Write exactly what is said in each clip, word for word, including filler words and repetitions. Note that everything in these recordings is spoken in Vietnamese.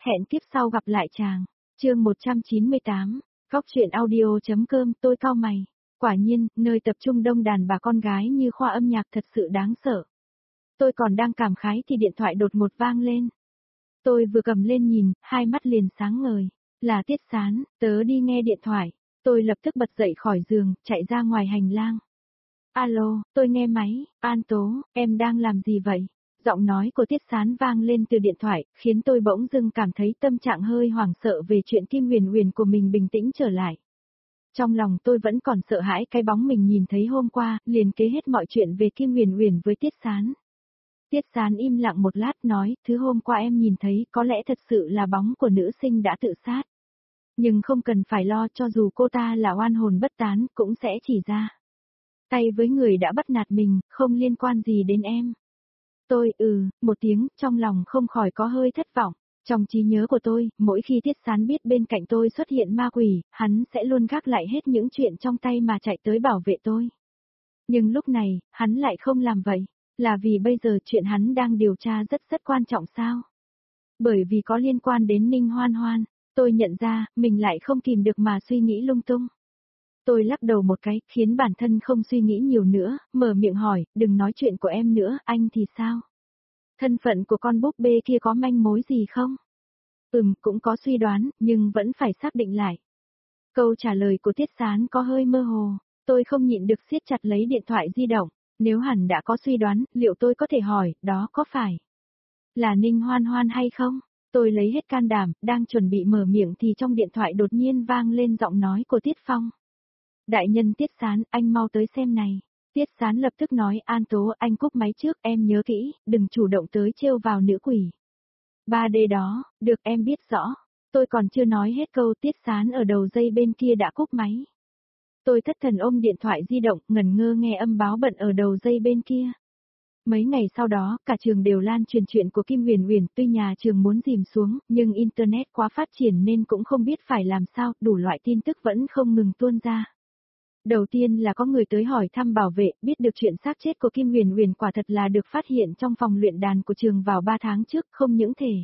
Hẹn kiếp sau gặp lại chàng. Chương một trăm chín mươi tám, Góc truyện audio.com. Tôi cau mày. Quả nhiên, nơi tập trung đông đàn bà con gái như khoa âm nhạc thật sự đáng sợ. Tôi còn đang cảm khái thì điện thoại đột ngột vang lên. Tôi vừa cầm lên nhìn, hai mắt liền sáng ngời. Là Tiết Sán, tớ đi nghe điện thoại. Tôi lập tức bật dậy khỏi giường, chạy ra ngoài hành lang. Alo, tôi nghe máy. An Tố, em đang làm gì vậy? Giọng nói của Tiết Sán vang lên từ điện thoại, khiến tôi bỗng dưng cảm thấy tâm trạng hơi hoảng sợ về chuyện Kim Huyền Huyền của mình bình tĩnh trở lại. Trong lòng tôi vẫn còn sợ hãi cái bóng mình nhìn thấy hôm qua, liền kế hết mọi chuyện về Kim Huyền Huyền với Tiết Sán. Tiết Sán im lặng một lát nói, thứ hôm qua em nhìn thấy có lẽ thật sự là bóng của nữ sinh đã tự sát. Nhưng không cần phải lo, cho dù cô ta là oan hồn bất tán cũng sẽ chỉ ra tay với người đã bắt nạt mình, không liên quan gì đến em. Tôi, ừ, một tiếng, trong lòng không khỏi có hơi thất vọng. Trong trí nhớ của tôi, mỗi khi Tiết Sán biết bên cạnh tôi xuất hiện ma quỷ, hắn sẽ luôn gác lại hết những chuyện trong tay mà chạy tới bảo vệ tôi. Nhưng lúc này, hắn lại không làm vậy. Là vì bây giờ chuyện hắn đang điều tra rất rất quan trọng sao? Bởi vì có liên quan đến Ninh Hoan Hoan, tôi nhận ra, mình lại không kìm được mà suy nghĩ lung tung. Tôi lắc đầu một cái, khiến bản thân không suy nghĩ nhiều nữa, mở miệng hỏi, đừng nói chuyện của em nữa, anh thì sao? Thân phận của con búp bê kia có manh mối gì không? Ừm, cũng có suy đoán, nhưng vẫn phải xác định lại. Câu trả lời của Tiết Sán có hơi mơ hồ, tôi không nhịn được siết chặt lấy điện thoại di động. Nếu hẳn đã có suy đoán, liệu tôi có thể hỏi, đó có phải là Ninh Hoan Hoan hay không? Tôi lấy hết can đảm, đang chuẩn bị mở miệng thì trong điện thoại đột nhiên vang lên giọng nói của Tiết Phong. Đại nhân Tiết Sán, anh mau tới xem này. Tiết Sán lập tức nói, An Tố, anh cúp máy trước, em nhớ kỹ, đừng chủ động tới trêu vào nữ quỷ. ba D đó, được em biết rõ. Tôi còn chưa nói hết câu, Tiết Sán ở đầu dây bên kia đã cúp máy. Tôi thất thần ôm điện thoại di động, ngẩn ngơ nghe âm báo bận ở đầu dây bên kia. Mấy ngày sau đó, cả trường đều lan truyền chuyện của Kim Huyền Huyền, tuy nhà trường muốn dìm xuống, nhưng Internet quá phát triển nên cũng không biết phải làm sao, đủ loại tin tức vẫn không ngừng tuôn ra. Đầu tiên là có người tới hỏi thăm bảo vệ, biết được chuyện xác chết của Kim Huyền Huyền quả thật là được phát hiện trong phòng luyện đàn của trường vào ba tháng trước, không những thể.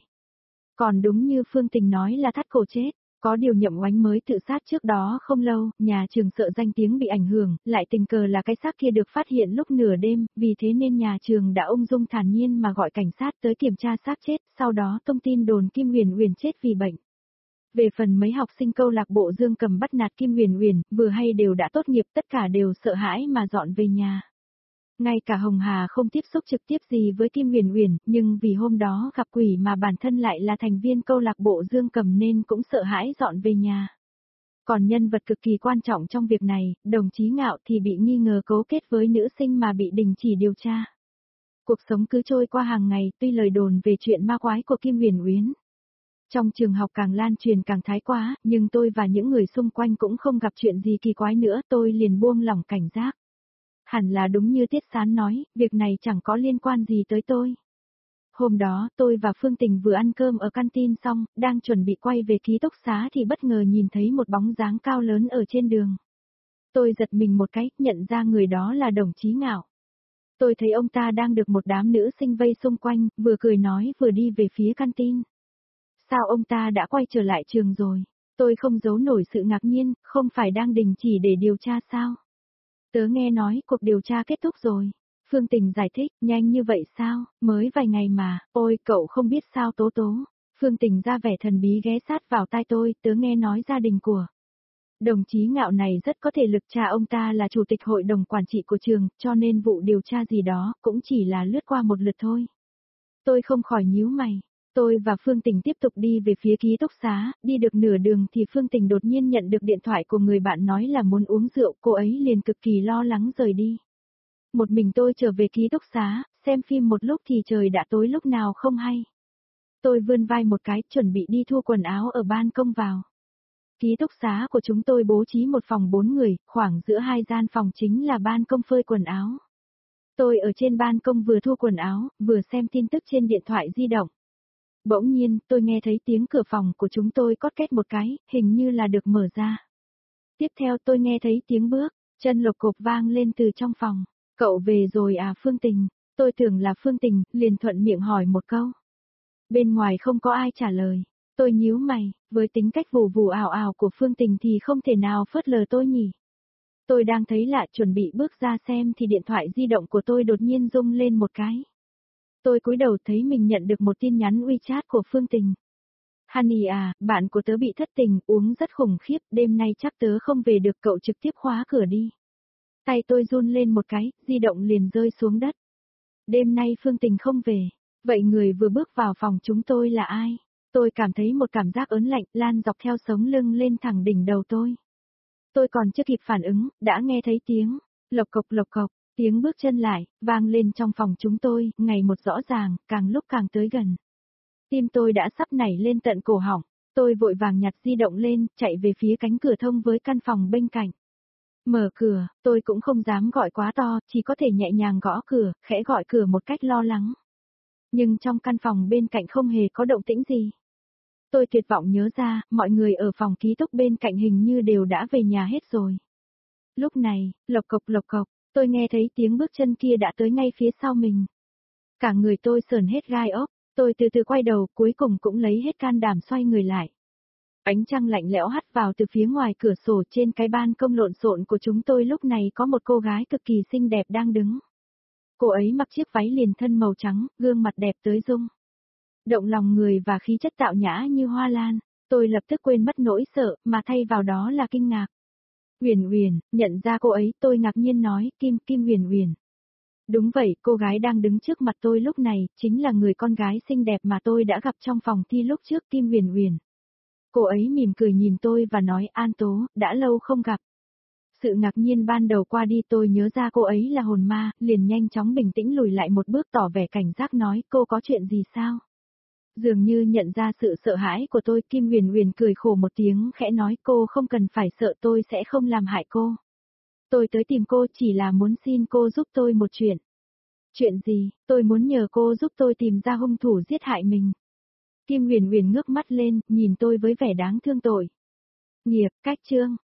Còn đúng như Phương Tình nói là thắt cổ chết. Có điều Nhậm Oánh mới tự sát trước đó không lâu, nhà trường sợ danh tiếng bị ảnh hưởng, lại tình cờ là cái xác kia được phát hiện lúc nửa đêm, vì thế nên nhà trường đã ung dung thản nhiên mà gọi cảnh sát tới kiểm tra xác chết, sau đó thông tin đồn Kim Huyền Huyền chết vì bệnh. Về phần mấy học sinh câu lạc bộ Dương Cầm bắt nạt Kim Huyền Huyền, vừa hay đều đã tốt nghiệp, tất cả đều sợ hãi mà dọn về nhà. Ngay cả Hồng Hà không tiếp xúc trực tiếp gì với Kim Huyền Huyền, nhưng vì hôm đó gặp quỷ mà bản thân lại là thành viên câu lạc bộ Dương Cầm nên cũng sợ hãi dọn về nhà. Còn nhân vật cực kỳ quan trọng trong việc này, đồng chí Ngạo thì bị nghi ngờ cấu kết với nữ sinh mà bị đình chỉ điều tra. Cuộc sống cứ trôi qua hàng ngày, tuy lời đồn về chuyện ma quái của Kim Huyền Uyên trong trường học càng lan truyền càng thái quá, nhưng tôi và những người xung quanh cũng không gặp chuyện gì kỳ quái nữa, tôi liền buông lỏng cảnh giác. Hẳn là đúng như Tiết Sán nói, việc này chẳng có liên quan gì tới tôi. Hôm đó, tôi và Phương Tình vừa ăn cơm ở canteen xong, đang chuẩn bị quay về ký túc xá thì bất ngờ nhìn thấy một bóng dáng cao lớn ở trên đường. Tôi giật mình một cái, nhận ra người đó là đồng chí Ngạo. Tôi thấy ông ta đang được một đám nữ sinh vây xung quanh, vừa cười nói vừa đi về phía canteen. Sao ông ta đã quay trở lại trường rồi? Tôi không giấu nổi sự ngạc nhiên, không phải đang đình chỉ để điều tra sao? Tớ nghe nói cuộc điều tra kết thúc rồi. Phương Tình giải thích, nhanh như vậy sao, mới vài ngày mà, ôi cậu không biết sao Tố Tố. Phương Tình ra vẻ thần bí ghé sát vào tai tôi, tớ nghe nói gia đình của đồng chí Ngạo này rất có thể lực, cha ông ta là chủ tịch hội đồng quản trị của trường, cho nên vụ điều tra gì đó cũng chỉ là lướt qua một lượt thôi. Tôi không khỏi nhíu mày. Tôi và Phương Tình tiếp tục đi về phía ký túc xá, đi được nửa đường thì Phương Tình đột nhiên nhận được điện thoại của người bạn nói là muốn uống rượu, cô ấy liền cực kỳ lo lắng rời đi. Một mình tôi trở về ký túc xá, xem phim một lúc thì trời đã tối lúc nào không hay. Tôi vươn vai một cái, chuẩn bị đi thu quần áo ở ban công vào. Ký túc xá của chúng tôi bố trí một phòng bốn người, khoảng giữa hai gian phòng chính là ban công phơi quần áo. Tôi ở trên ban công vừa thu quần áo, vừa xem tin tức trên điện thoại di động. Bỗng nhiên, tôi nghe thấy tiếng cửa phòng của chúng tôi cót két một cái, hình như là được mở ra. Tiếp theo tôi nghe thấy tiếng bước, chân lộc cộc vang lên từ trong phòng. Cậu về rồi à Phương Tình? Tôi tưởng là Phương Tình, liền thuận miệng hỏi một câu. Bên ngoài không có ai trả lời. Tôi nhíu mày, với tính cách vù vù ảo ảo của Phương Tình thì không thể nào phớt lờ tôi nhỉ. Tôi đang thấy lạ chuẩn bị bước ra xem thì điện thoại di động của tôi đột nhiên rung lên một cái. Tôi cúi đầu thấy mình nhận được một tin nhắn WeChat của Phương Tình. Honey à, bạn của tớ bị thất tình, uống rất khủng khiếp, đêm nay chắc tớ không về được, cậu trực tiếp khóa cửa đi. Tay tôi run lên một cái, di động liền rơi xuống đất. Đêm nay Phương Tình không về. Vậy người vừa bước vào phòng chúng tôi là ai? Tôi cảm thấy một cảm giác ớn lạnh lan dọc theo sống lưng lên thẳng đỉnh đầu tôi. Tôi còn chưa kịp phản ứng, đã nghe thấy tiếng, lộc cộc lộc cộc, tiếng bước chân lại, vang lên trong phòng chúng tôi, ngày một rõ ràng, càng lúc càng tới gần. Tim tôi đã sắp nảy lên tận cổ họng, tôi vội vàng nhặt di động lên, chạy về phía cánh cửa thông với căn phòng bên cạnh. Mở cửa, tôi cũng không dám gọi quá to, chỉ có thể nhẹ nhàng gõ cửa, khẽ gọi cửa một cách lo lắng. Nhưng trong căn phòng bên cạnh không hề có động tĩnh gì. Tôi tuyệt vọng nhớ ra, mọi người ở phòng ký túc bên cạnh hình như đều đã về nhà hết rồi. Lúc này, lộc cộc lộc cộc, tôi nghe thấy tiếng bước chân kia đã tới ngay phía sau mình. Cả người tôi sởn hết gai ốc, tôi từ từ quay đầu, cuối cùng cũng lấy hết can đảm xoay người lại. Ánh trăng lạnh lẽo hắt vào từ phía ngoài cửa sổ, trên cái ban công lộn xộn của chúng tôi lúc này có một cô gái cực kỳ xinh đẹp đang đứng. Cô ấy mặc chiếc váy liền thân màu trắng, gương mặt đẹp tới rung động lòng người và khí chất tạo nhã như hoa lan. Tôi lập tức quên mất nỗi sợ, mà thay vào đó là kinh ngạc. Huyền Huyền, nhận ra cô ấy, tôi ngạc nhiên nói, Kim, Kim Huyền Huyền. Đúng vậy, cô gái đang đứng trước mặt tôi lúc này, chính là người con gái xinh đẹp mà tôi đã gặp trong phòng thi lúc trước, Kim Huyền Huyền. Cô ấy mỉm cười nhìn tôi và nói, An Tố, đã lâu không gặp. Sự ngạc nhiên ban đầu qua đi, tôi nhớ ra cô ấy là hồn ma, liền nhanh chóng bình tĩnh lùi lại một bước tỏ vẻ cảnh giác nói, cô có chuyện gì sao? Dường như nhận ra sự sợ hãi của tôi, Kim Huyền Huyền cười khổ một tiếng khẽ nói, cô không cần phải sợ, tôi sẽ không làm hại cô. Tôi tới tìm cô chỉ là muốn xin cô giúp tôi một chuyện. Chuyện gì? Tôi muốn nhờ cô giúp tôi tìm ra hung thủ giết hại mình. Kim Huyền Huyền ngước mắt lên, nhìn tôi với vẻ đáng thương tội. Nghiệp, cách chương.